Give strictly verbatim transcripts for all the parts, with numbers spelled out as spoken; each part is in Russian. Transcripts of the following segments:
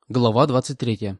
Глава двадцать третья.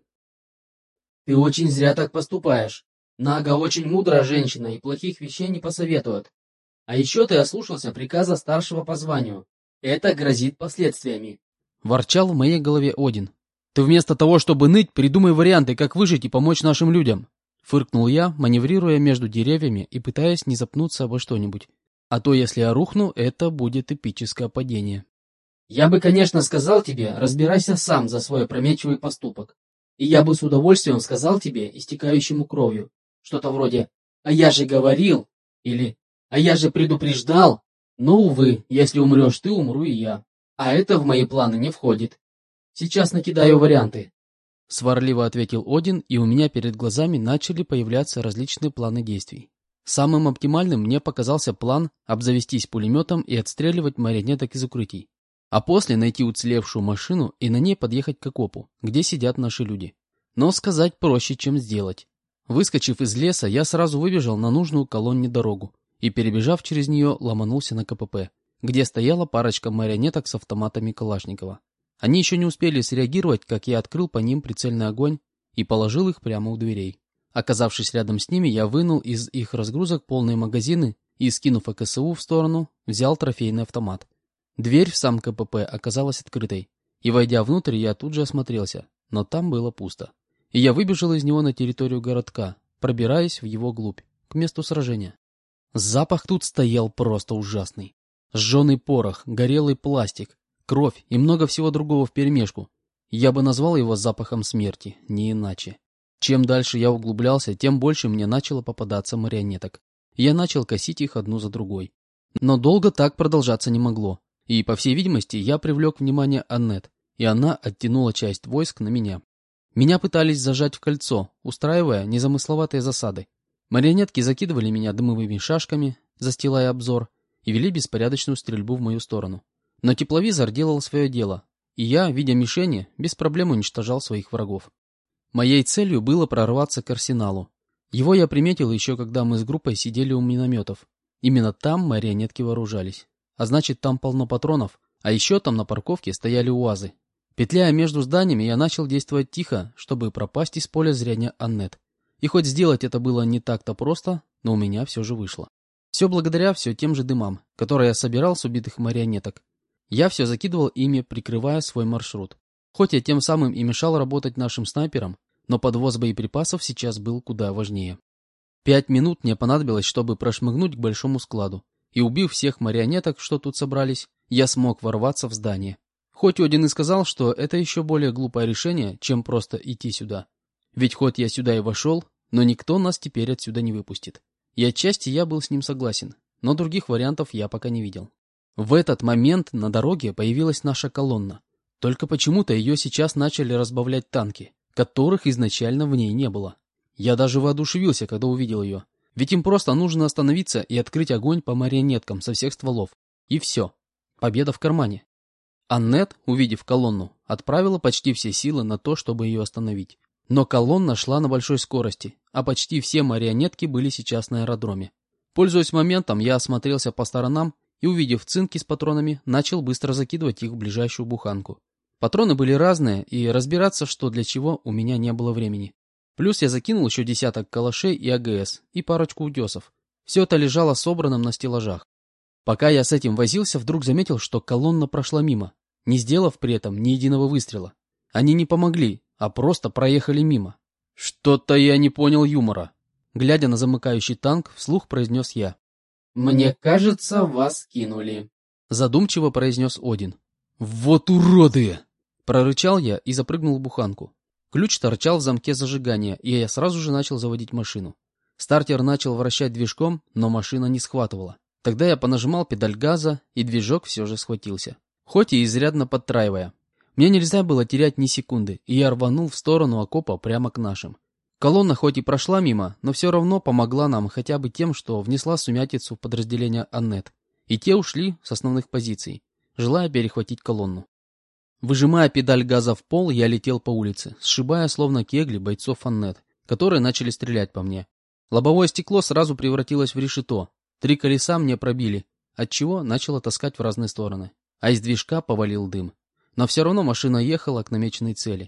Ты очень зря так поступаешь. Нага очень мудрая женщина и плохих вещей не посоветует. А еще ты ослушался приказа старшего по званию. Это грозит последствиями. Ворчал в моей голове Один. Ты вместо того, чтобы ныть, придумай варианты, как выжить и помочь нашим людям. Фыркнул я, маневрируя между деревьями и пытаясь не запнуться обо что-нибудь. А то, если я рухну, это будет эпическое падение. Я бы, конечно, сказал тебе, разбирайся сам за свой опрометчивый поступок. И я бы с удовольствием сказал тебе, истекающему кровью, что-то вроде «А я же говорил» или «А я же предупреждал». Но, увы, если умрешь ты, умру и я. А это в мои планы не входит. Сейчас накидаю варианты. Сварливо ответил Один, и у меня перед глазами начали появляться различные планы действий. Самым оптимальным мне показался план обзавестись пулеметом и отстреливать марионеток из укрытий. А после найти уцелевшую машину и на ней подъехать к окопу, где сидят наши люди. Но сказать проще, чем сделать. Выскочив из леса, я сразу выбежал на нужную колонне дорогу и, перебежав через нее, ломанулся на ка пэ пэ, где стояла парочка марионеток с автоматами Калашникова. Они еще не успели среагировать, как я открыл по ним прицельный огонь и положил их прямо у дверей. Оказавшись рядом с ними, я вынул из их разгрузок полные магазины и, скинув а ка эс у в сторону, взял трофейный автомат. Дверь в сам ка пэ пэ оказалась открытой, и, войдя внутрь, я тут же осмотрелся, но там было пусто. И я выбежал из него на территорию городка, пробираясь в его глубь, к месту сражения. Запах тут стоял просто ужасный. Сжженный порох, горелый пластик, кровь и много всего другого вперемешку. Я бы назвал его запахом смерти, не иначе. Чем дальше я углублялся, тем больше мне начало попадаться марионеток. Я начал косить их одну за другой. Но долго так продолжаться не могло. И, по всей видимости, я привлек внимание Аннет, и она оттянула часть войск на меня. Меня пытались зажать в кольцо, устраивая незамысловатые засады. Марионетки закидывали меня дымовыми шашками, застилая обзор, и вели беспорядочную стрельбу в мою сторону. Но тепловизор делал свое дело, и я, видя мишени, без проблем уничтожал своих врагов. Моей целью было прорваться к арсеналу. Его я приметил еще, когда мы с группой сидели у минометов. Именно там марионетки вооружались. А значит, там полно патронов, а еще там на парковке стояли УАЗы. Петляя между зданиями, я начал действовать тихо, чтобы пропасть из поля зрения Аннет. И хоть сделать это было не так-то просто, но у меня все же вышло. Все благодаря все тем же дымам, которые я собирал с убитых марионеток. Я все закидывал ими, прикрывая свой маршрут. Хоть я тем самым и мешал работать нашим снайперам, но подвоз боеприпасов сейчас был куда важнее. Пять минут мне понадобилось, чтобы прошмыгнуть к большому складу. И убив всех марионеток, что тут собрались, я смог ворваться в здание. Хоть Один и сказал, что это еще более глупое решение, чем просто идти сюда. Ведь хоть я сюда и вошел, но никто нас теперь отсюда не выпустит. И отчасти я был с ним согласен, но других вариантов я пока не видел. В этот момент на дороге появилась наша колонна. Только почему-то ее сейчас начали разбавлять танки, которых изначально в ней не было. Я даже воодушевился, когда увидел ее. Ведь им просто нужно остановиться и открыть огонь по марионеткам со всех стволов. И все. Победа в кармане. Аннет, увидев колонну, отправила почти все силы на то, чтобы ее остановить. Но колонна шла на большой скорости, а почти все марионетки были сейчас на аэродроме. Пользуясь моментом, я осмотрелся по сторонам и, увидев цинки с патронами, начал быстро закидывать их в ближайшую буханку. Патроны были разные, и разбираться, что для чего, у меня не было времени. Плюс я закинул еще десяток калашей и а гэ эс, и парочку утесов. Все это лежало собранным на стеллажах. Пока я с этим возился, вдруг заметил, что колонна прошла мимо, не сделав при этом ни единого выстрела. Они не помогли, а просто проехали мимо. Что-то я не понял юмора. Глядя на замыкающий танк, вслух произнес я. Мне кажется, вас кинули. Задумчиво произнес Один. Вот уроды! Прорычал я и запрыгнул в буханку. Ключ торчал в замке зажигания, и я сразу же начал заводить машину. Стартер начал вращать движком, но машина не схватывала. Тогда я понажимал педаль газа, и движок все же схватился. Хоть и изрядно подтраивая. Мне нельзя было терять ни секунды, и я рванул в сторону окопа прямо к нашим. Колонна хоть и прошла мимо, но все равно помогла нам хотя бы тем, что внесла сумятицу в подразделение Аннет. И те ушли с основных позиций, желая перехватить колонну. Выжимая педаль газа в пол, я летел по улице, сшибая словно кегли бойцов Аннет, которые начали стрелять по мне. Лобовое стекло сразу превратилось в решето. Три колеса мне пробили, отчего начало таскать в разные стороны. А из движка повалил дым. Но все равно машина ехала к намеченной цели.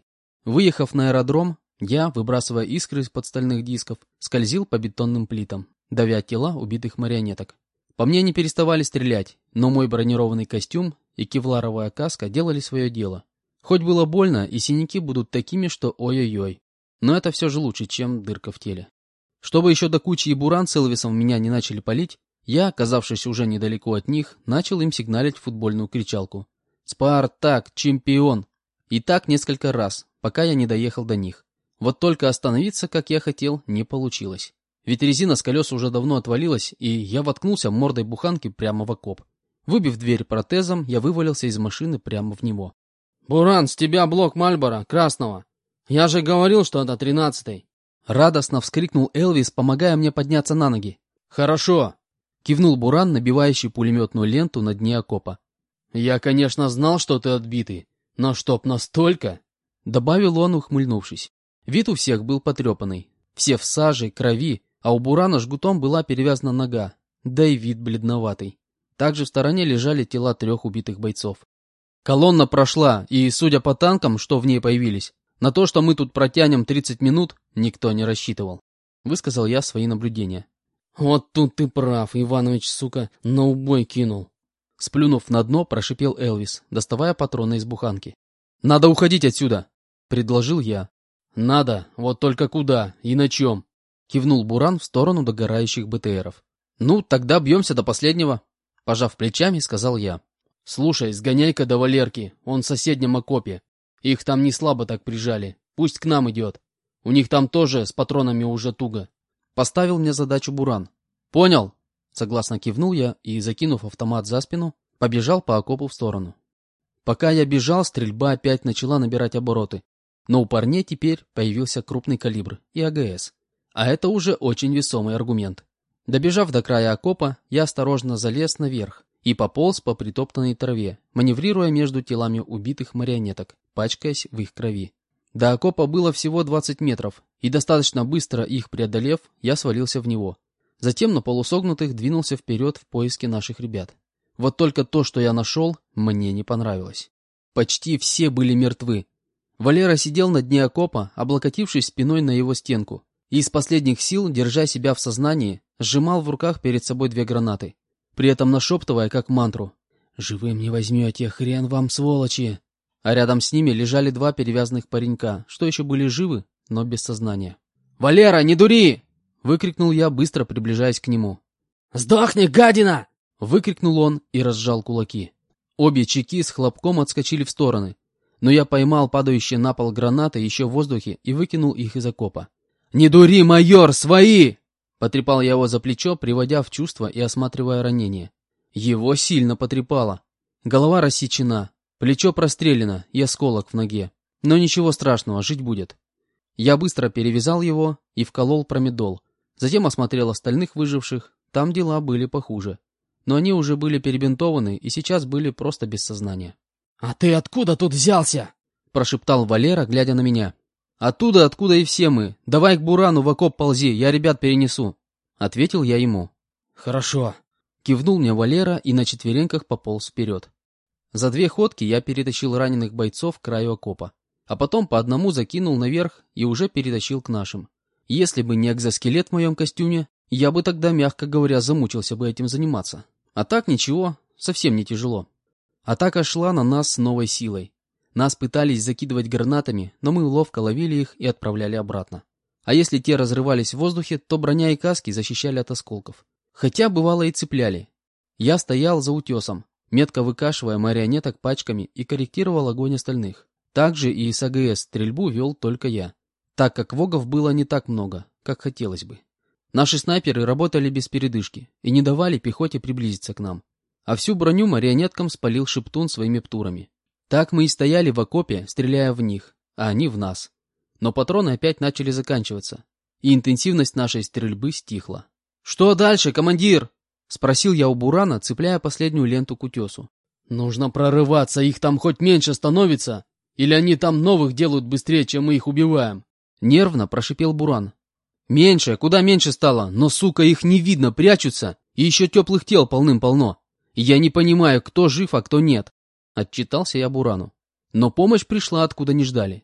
Выехав на аэродром, я, выбрасывая искры из-под стальных дисков, скользил по бетонным плитам, давя тела убитых марионеток. По мне не переставали стрелять, но мой бронированный костюм и кевларовая каска делали свое дело. Хоть было больно, и синяки будут такими, что ой-ой-ой. Но это все же лучше, чем дырка в теле. Чтобы еще до кучи и Буран с Элвисом меня не начали палить, я, оказавшись уже недалеко от них, начал им сигналить футбольную кричалку. «Спартак! Чемпион!» И так несколько раз, пока я не доехал до них. Вот только остановиться, как я хотел, не получилось. Ведь резина с колес уже давно отвалилась, и я воткнулся мордой буханки прямо в окоп. Выбив дверь протезом, я вывалился из машины прямо в него. «Буран, с тебя блок Мальборо, красного! Я же говорил, что это тринадцатый!» Радостно вскрикнул Элвис, помогая мне подняться на ноги. «Хорошо!» — кивнул Буран, набивающий пулеметную ленту на дне окопа. «Я, конечно, знал, что ты отбитый, но чтоб настолько!» — добавил он, ухмыльнувшись. Вид у всех был потрепанный. Все в саже, крови, а у Бурана жгутом была перевязана нога, да и вид бледноватый. Также в стороне лежали тела трех убитых бойцов. Колонна прошла, и, судя по танкам, что в ней появились, на то, что мы тут протянем тридцать минут, никто не рассчитывал. Высказал я свои наблюдения. «Вот тут ты прав, Иванович, сука, на убой кинул!» Сплюнув на дно, прошипел Элвис, доставая патроны из буханки. «Надо уходить отсюда!» — предложил я. «Надо, вот только куда и на чем?» — кивнул Буран в сторону догорающих БТРов. «Ну, тогда бьемся до последнего!» — пожав плечами, сказал я. «Слушай, сгоняй-ка до Валерки, он в соседнем окопе. Их там не слабо так прижали. Пусть к нам идет. У них там тоже с патронами уже туго». Поставил мне задачу Буран. «Понял!» — согласно кивнул я и, закинув автомат за спину, побежал по окопу в сторону. Пока я бежал, стрельба опять начала набирать обороты. Но у парней теперь появился крупный калибр и АГС. А это уже очень весомый аргумент. Добежав до края окопа, я осторожно залез наверх и пополз по притоптанной траве, маневрируя между телами убитых марионеток, пачкаясь в их крови. До окопа было всего двадцать метров, и достаточно быстро их преодолев, я свалился в него. Затем на полусогнутых двинулся вперед в поиске наших ребят. Вот только то, что я нашел, мне не понравилось. Почти все были мертвы. Валера сидел на дне окопа, облокотившись спиной на его стенку, и из последних сил, держа себя в сознании, сжимал в руках перед собой две гранаты, при этом нашептывая как мантру: «Живым не возьмете, хрен вам, сволочи!» А рядом с ними лежали два перевязанных паренька, что еще были живы, но без сознания. «Валера, не дури!» — выкрикнул я, быстро приближаясь к нему. «Сдохни, гадина!» — выкрикнул он и разжал кулаки. Обе чеки с хлопком отскочили в стороны, но я поймал падающие на пол гранаты еще в воздухе и выкинул их из окопа. «Не дури, майор, свои!» Потрепал я его за плечо, приводя в чувство и осматривая ранение. Его сильно потрепало. Голова рассечена, плечо прострелено и осколок в ноге. Но ничего страшного, жить будет. Я быстро перевязал его и вколол промедол. Затем осмотрел остальных выживших, там дела были похуже. Но они уже были перебинтованы и сейчас были просто без сознания. «А ты откуда тут взялся?» — прошептал Валера, глядя на меня. «Оттуда, откуда и все мы. Давай к Бурану в окоп ползи, я ребят перенесу», — ответил я ему. «Хорошо», — кивнул мне Валера и на четвереньках пополз вперед. За две ходки я перетащил раненых бойцов к краю окопа, а потом по одному закинул наверх и уже перетащил к нашим. Если бы не экзоскелет в моем костюме, я бы тогда, мягко говоря, замучился бы этим заниматься. А так ничего, совсем не тяжело. Атака шла на нас с новой силой. Нас пытались закидывать гранатами, но мы ловко ловили их и отправляли обратно. А если те разрывались в воздухе, то броня и каски защищали от осколков. Хотя бывало и цепляли. Я стоял за утесом, метко выкашивая марионеток пачками и корректировал огонь остальных. Также и с АГС стрельбу вел только я, так как вогов было не так много, как хотелось бы. Наши снайперы работали без передышки и не давали пехоте приблизиться к нам. А всю броню марионеткам спалил Шептун своими птурами. Так мы и стояли в окопе, стреляя в них, а они в нас. Но патроны опять начали заканчиваться, и интенсивность нашей стрельбы стихла. «Что дальше, командир?» — спросил я у Бурана, цепляя последнюю ленту к утесу. «Нужно прорываться, их там хоть меньше становится, или они там новых делают быстрее, чем мы их убиваем?» Нервно прошипел Буран. «Меньше, куда меньше стало, но, сука, их не видно, прячутся, и еще теплых тел полным-полно. Я не понимаю, кто жив, а кто нет». Отчитался я Бурану. Но помощь пришла, откуда не ждали.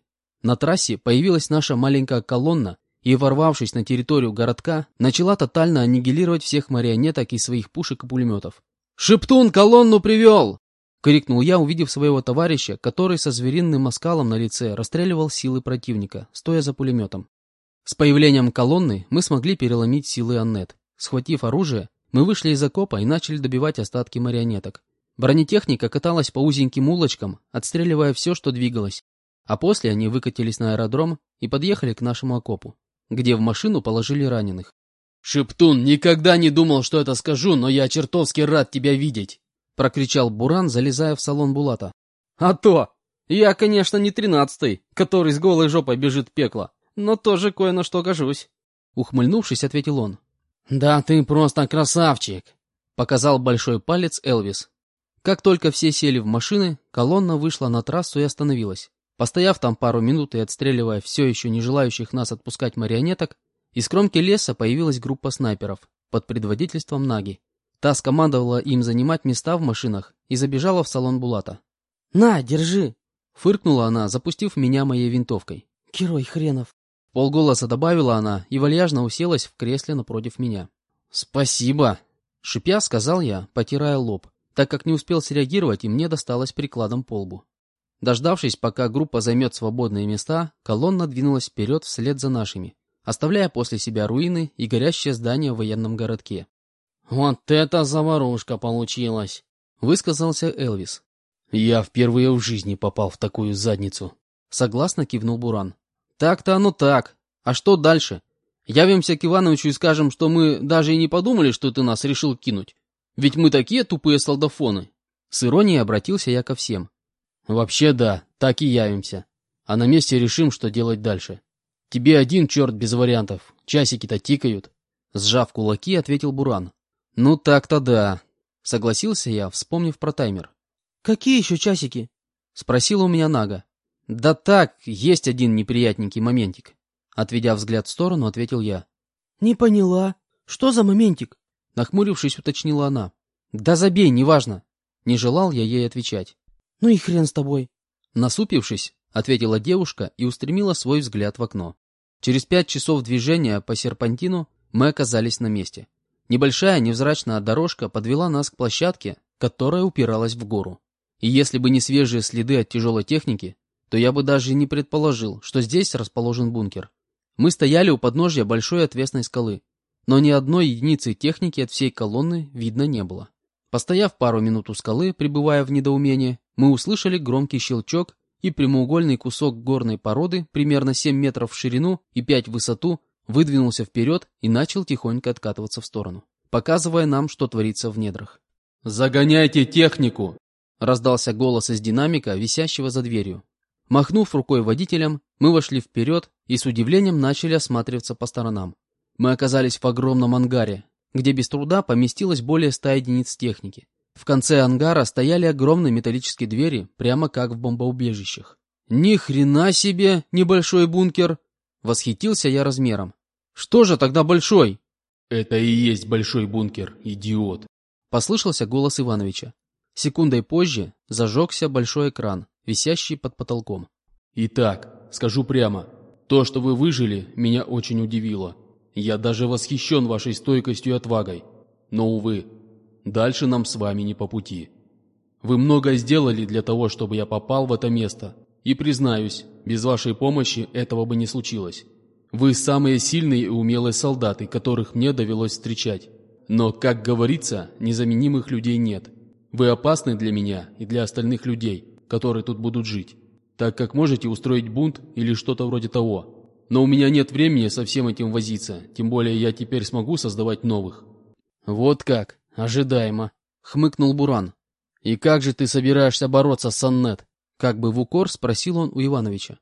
На трассе появилась наша маленькая колонна и, ворвавшись на территорию городка, начала тотально аннигилировать всех марионеток из своих пушек и пулеметов. «Шептун колонну привел!» — крикнул я, увидев своего товарища, который со звериным оскалом на лице расстреливал силы противника, стоя за пулеметом. С появлением колонны мы смогли переломить силы Аннет. Схватив оружие, мы вышли из окопа и начали добивать остатки марионеток. Бронетехника каталась по узеньким улочкам, отстреливая все, что двигалось. А после они выкатились на аэродром и подъехали к нашему окопу, где в машину положили раненых. «Шептун, никогда не думал, что это скажу, но я чертовски рад тебя видеть!» — прокричал Буран, залезая в салон Булата. «А то! Я, конечно, не тринадцатый, который с голой жопой бежит в пекло, но тоже кое на что гожусь!» Ухмыльнувшись, ответил он. «Да ты просто красавчик!» — показал большой палец Элвис. Как только все сели в машины, колонна вышла на трассу и остановилась. Постояв там пару минут и отстреливая все еще не желающих нас отпускать марионеток, из кромки леса появилась группа снайперов под предводительством Наги. Та скомандовала им занимать места в машинах и забежала в салон Булата. «На, держи!» — фыркнула она, запустив меня моей винтовкой. «Герой хренов!» Полголоса добавила она и вальяжно уселась в кресле напротив меня. «Спасибо!» — шипя сказал я, потирая лоб, так как не успел среагировать и мне досталось прикладом по лбу. Дождавшись, пока группа займет свободные места, колонна двинулась вперед вслед за нашими, оставляя после себя руины и горящее здание в военном городке. «Вот это заварушка получилась!» — высказался Элвис. «Я впервые в жизни попал в такую задницу!» — согласно кивнул Буран. «Так-то оно так. А что дальше? Явимся к Ивановичу и скажем, что мы даже и не подумали, что ты нас решил кинуть. Ведь мы такие тупые солдафоны!» С иронией обратился я ко всем. «Вообще да, так и явимся. А на месте решим, что делать дальше. Тебе один черт без вариантов. Часики-то тикают». Сжав кулаки, ответил Буран. «Ну так-то да», — согласился я, вспомнив про таймер. «Какие еще часики?» — спросила у меня Нага. «Да так, есть один неприятненький моментик». Отведя взгляд в сторону, ответил я. «Не поняла. Что за моментик?» Нахмурившись, уточнила она. «Да забей, неважно». Не желал я ей отвечать. «Ну и хрен с тобой». Насупившись, ответила девушка и устремила свой взгляд в окно. Через пять часов движения по серпантину мы оказались на месте. Небольшая невзрачная дорожка подвела нас к площадке, которая упиралась в гору. И если бы не свежие следы от тяжелой техники, то я бы даже не предположил, что здесь расположен бункер. Мы стояли у подножья большой отвесной скалы, но ни одной единицы техники от всей колонны видно не было. Постояв пару минут у скалы, пребывая в недоумении, мы услышали громкий щелчок, и прямоугольный кусок горной породы, примерно семь метров в ширину и пять в высоту, выдвинулся вперед и начал тихонько откатываться в сторону, показывая нам, что творится в недрах. «Загоняйте технику!» — раздался голос из динамика, висящего за дверью. Махнув рукой водителям, мы вошли вперед и с удивлением начали осматриваться по сторонам. Мы оказались в огромном ангаре, где без труда поместилось более ста единиц техники. В конце ангара стояли огромные металлические двери, прямо как в бомбоубежищах. «Ни хрена себе, небольшой бункер!» Восхитился я размером. «Что же тогда большой?» «Это и есть большой бункер, идиот!» Послышался голос Ивановича. Секундой позже зажегся большой экран, висящий под потолком. «Итак, скажу прямо, то, что вы выжили, меня очень удивило. Я даже восхищен вашей стойкостью и отвагой. Но, увы, дальше нам с вами не по пути. Вы многое сделали для того, чтобы я попал в это место. И, признаюсь, без вашей помощи этого бы не случилось. Вы самые сильные и умелые солдаты, которых мне довелось встречать. Но, как говорится, незаменимых людей нет. Вы опасны для меня и для остальных людей, которые тут будут жить, так как можете устроить бунт или что-то вроде того. Но у меня нет времени со всем этим возиться, тем более я теперь смогу создавать новых». «Вот как, ожидаемо», — хмыкнул Буран. «И как же ты собираешься бороться с Аннет?» Как бы в укор спросил он у Ивановича.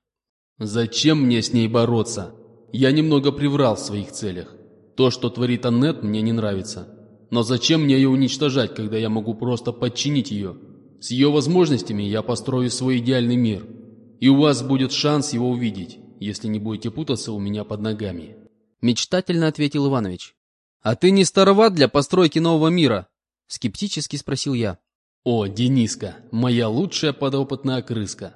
«Зачем мне с ней бороться? Я немного приврал в своих целях. То, что творит Аннет, мне не нравится. Но зачем мне ее уничтожать, когда я могу просто подчинить ее? С ее возможностями я построю свой идеальный мир. И у вас будет шанс его увидеть, если не будете путаться у меня под ногами». Мечтательно ответил Иванович. «А ты не староват для постройки нового мира?» Скептически спросил я. «О, Дениска, моя лучшая подопытная крыска.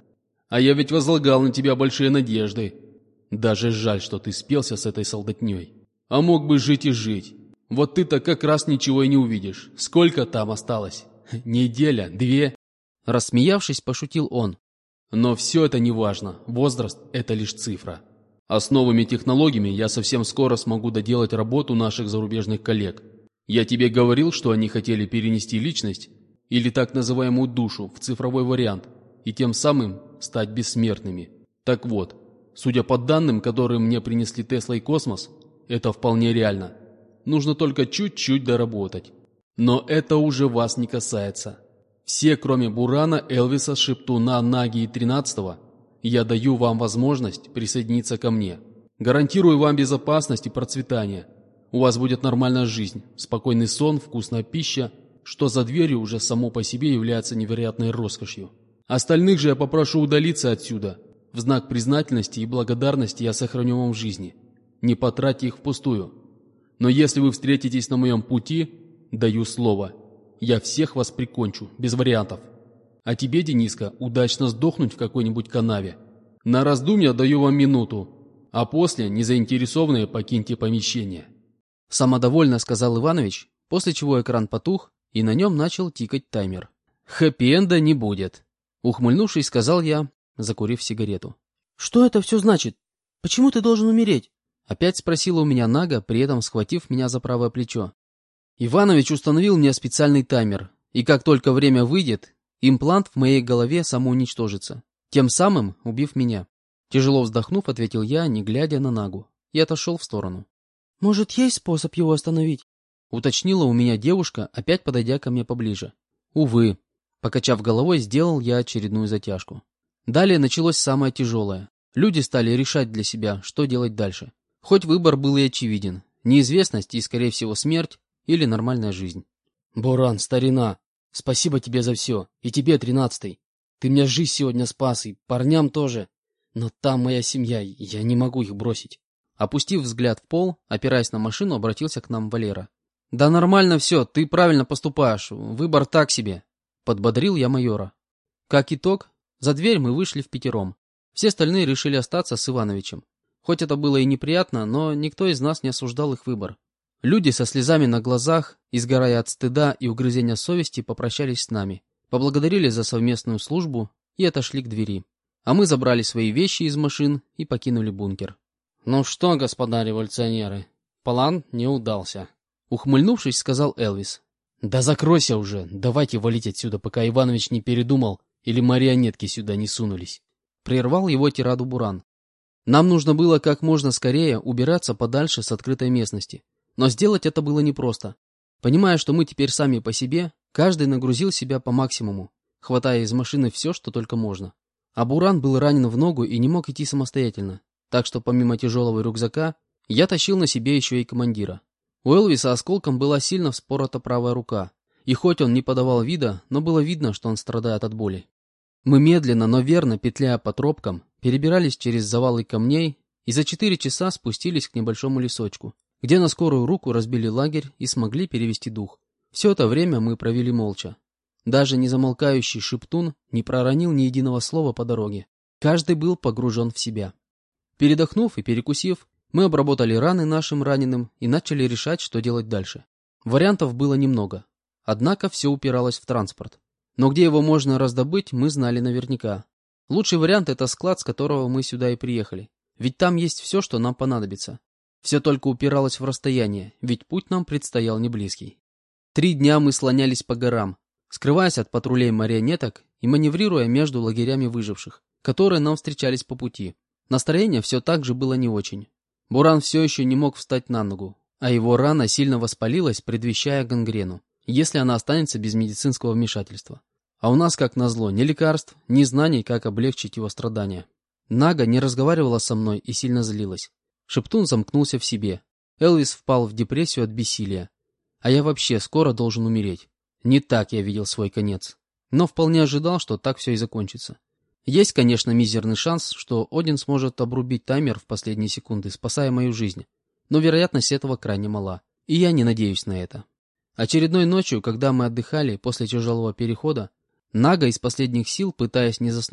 А я ведь возлагал на тебя большие надежды. Даже жаль, что ты спелся с этой солдатней. А мог бы жить и жить. Вот ты-то как раз ничего и не увидишь. Сколько там осталось? Неделя? Две?» Рассмеявшись, пошутил он. «Но все это не важно. Возраст – это лишь цифра. А с новыми технологиями я совсем скоро смогу доделать работу наших зарубежных коллег. Я тебе говорил, что они хотели перенести личность, или так называемую душу, в цифровой вариант, и тем самым стать бессмертными. Так вот, судя по данным, которые мне принесли Тесла и Космос, это вполне реально. Нужно только чуть-чуть доработать. Но это уже вас не касается. Все, кроме Бурана, Элвиса, Шептуна, Наги и тринадцатого, я даю вам возможность присоединиться ко мне. Гарантирую вам безопасность и процветание. У вас будет нормальная жизнь, спокойный сон, вкусная пища, что за дверью уже само по себе является невероятной роскошью. Остальных же я попрошу удалиться отсюда. В знак признательности и благодарности я сохраню вам жизни. Не потратьте их впустую. Но если вы встретитесь на моем пути, даю слово, я всех вас прикончу, без вариантов. А тебе, Дениска, удачно сдохнуть в какой-нибудь канаве. На раздумья даю вам минуту, а после, незаинтересованные, покиньте помещение». Самодовольно сказал Иванович, после чего экран потух, и на нем начал тикать таймер. «Хэппи-энда не будет», — ухмыльнувшись, сказал я, закурив сигарету. «Что это все значит? Почему ты должен умереть?» Опять спросила у меня Нага, при этом схватив меня за правое плечо. Иванович установил мне специальный таймер, и как только время выйдет, имплант в моей голове самоуничтожится, тем самым убив меня. Тяжело вздохнув, ответил я, не глядя на Нагу, и отошел в сторону. «Может, есть способ его остановить?» Уточнила у меня девушка, опять подойдя ко мне поближе. Увы, покачав головой, сделал я очередную затяжку. Далее началось самое тяжелое. Люди стали решать для себя, что делать дальше. Хоть выбор был и очевиден. Неизвестность и, скорее всего, смерть или нормальная жизнь. «Буран, старина, спасибо тебе за все. И тебе, тринадцатый. Ты мне жизнь сегодня спас, и парням тоже. Но там моя семья, я не могу их бросить». Опустив взгляд в пол, опираясь на машину, обратился к нам Валера. «Да нормально все, ты правильно поступаешь, выбор так себе», — подбодрил я майора. Как итог, за дверь мы вышли впятером. Все остальные решили остаться с Ивановичем. Хоть это было и неприятно, но никто из нас не осуждал их выбор. Люди со слезами на глазах, изгорая от стыда и угрызения совести, попрощались с нами, поблагодарили за совместную службу и отошли к двери. А мы забрали свои вещи из машин и покинули бункер. «Ну что, господа революционеры, план не удался», — ухмыльнувшись, сказал Элвис. «Да закройся уже, давайте валить отсюда, пока Иванович не передумал или марионетки сюда не сунулись», — прервал его тираду Буран. Нам нужно было как можно скорее убираться подальше с открытой местности, но сделать это было непросто. Понимая, что мы теперь сами по себе, каждый нагрузил себя по максимуму, хватая из машины все, что только можно. А Буран был ранен в ногу и не мог идти самостоятельно. Так что помимо тяжелого рюкзака, я тащил на себе еще и командира. У Элвиса осколком была сильно вспорота правая рука, и хоть он не подавал вида, но было видно, что он страдает от боли. Мы медленно, но верно, петляя по тропкам, перебирались через завалы камней и за четыре часа спустились к небольшому лесочку, где на скорую руку разбили лагерь и смогли перевести дух. Все это время мы провели молча. Даже незамолкающий Шептун не проронил ни единого слова по дороге. Каждый был погружен в себя. Передохнув и перекусив, мы обработали раны нашим раненым и начали решать, что делать дальше. Вариантов было немного. Однако все упиралось в транспорт. Но где его можно раздобыть, мы знали наверняка. Лучший вариант — это склад, с которого мы сюда и приехали. Ведь там есть все, что нам понадобится. Все только упиралось в расстояние, ведь путь нам предстоял не близкий. Три дня мы слонялись по горам, скрываясь от патрулей марионеток и маневрируя между лагерями выживших, которые нам встречались по пути. Настроение все так же было не очень. Буран все еще не мог встать на ногу, а его рана сильно воспалилась, предвещая гангрену, если она останется без медицинского вмешательства. А у нас, как назло, ни лекарств, ни знаний, как облегчить его страдания. Нага не разговаривала со мной и сильно злилась. Шептун замкнулся в себе. Элвис впал в депрессию от бессилия. А я вообще скоро должен умереть. Не так я видел свой конец. Но вполне ожидал, что так все и закончится. Есть, конечно, мизерный шанс, что Один сможет обрубить таймер в последние секунды, спасая мою жизнь. Но вероятность этого крайне мала. И я не надеюсь на это. Очередной ночью, когда мы отдыхали после тяжелого перехода, Нага из последних сил, пытаясь не заснуть,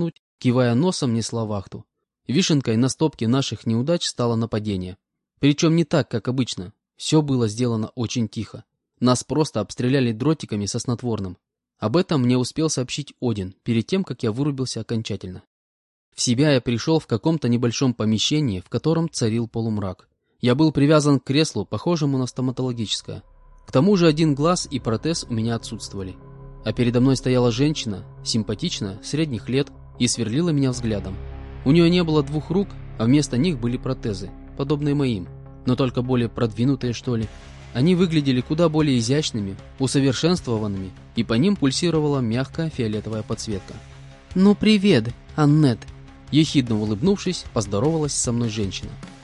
кивая носом, несла вахту. Вишенкой на стопке наших неудач стало нападение. Причем не так, как обычно. Все было сделано очень тихо. Нас просто обстреляли дротиками со снотворным. Об этом мне успел сообщить Один, перед тем, как я вырубился окончательно. В себя я пришел в каком-то небольшом помещении, в котором царил полумрак. Я был привязан к креслу, похожему на стоматологическое. К тому же один глаз и протез у меня отсутствовали. А передо мной стояла женщина, симпатичная, средних лет, и сверлила меня взглядом. У нее не было двух рук, а вместо них были протезы, подобные моим, но только более продвинутые, что ли. Они выглядели куда более изящными, усовершенствованными, и по ним пульсировала мягкая фиолетовая подсветка. «Ну привет, Аннет!» Ехидно улыбнувшись, поздоровалась со мной женщина.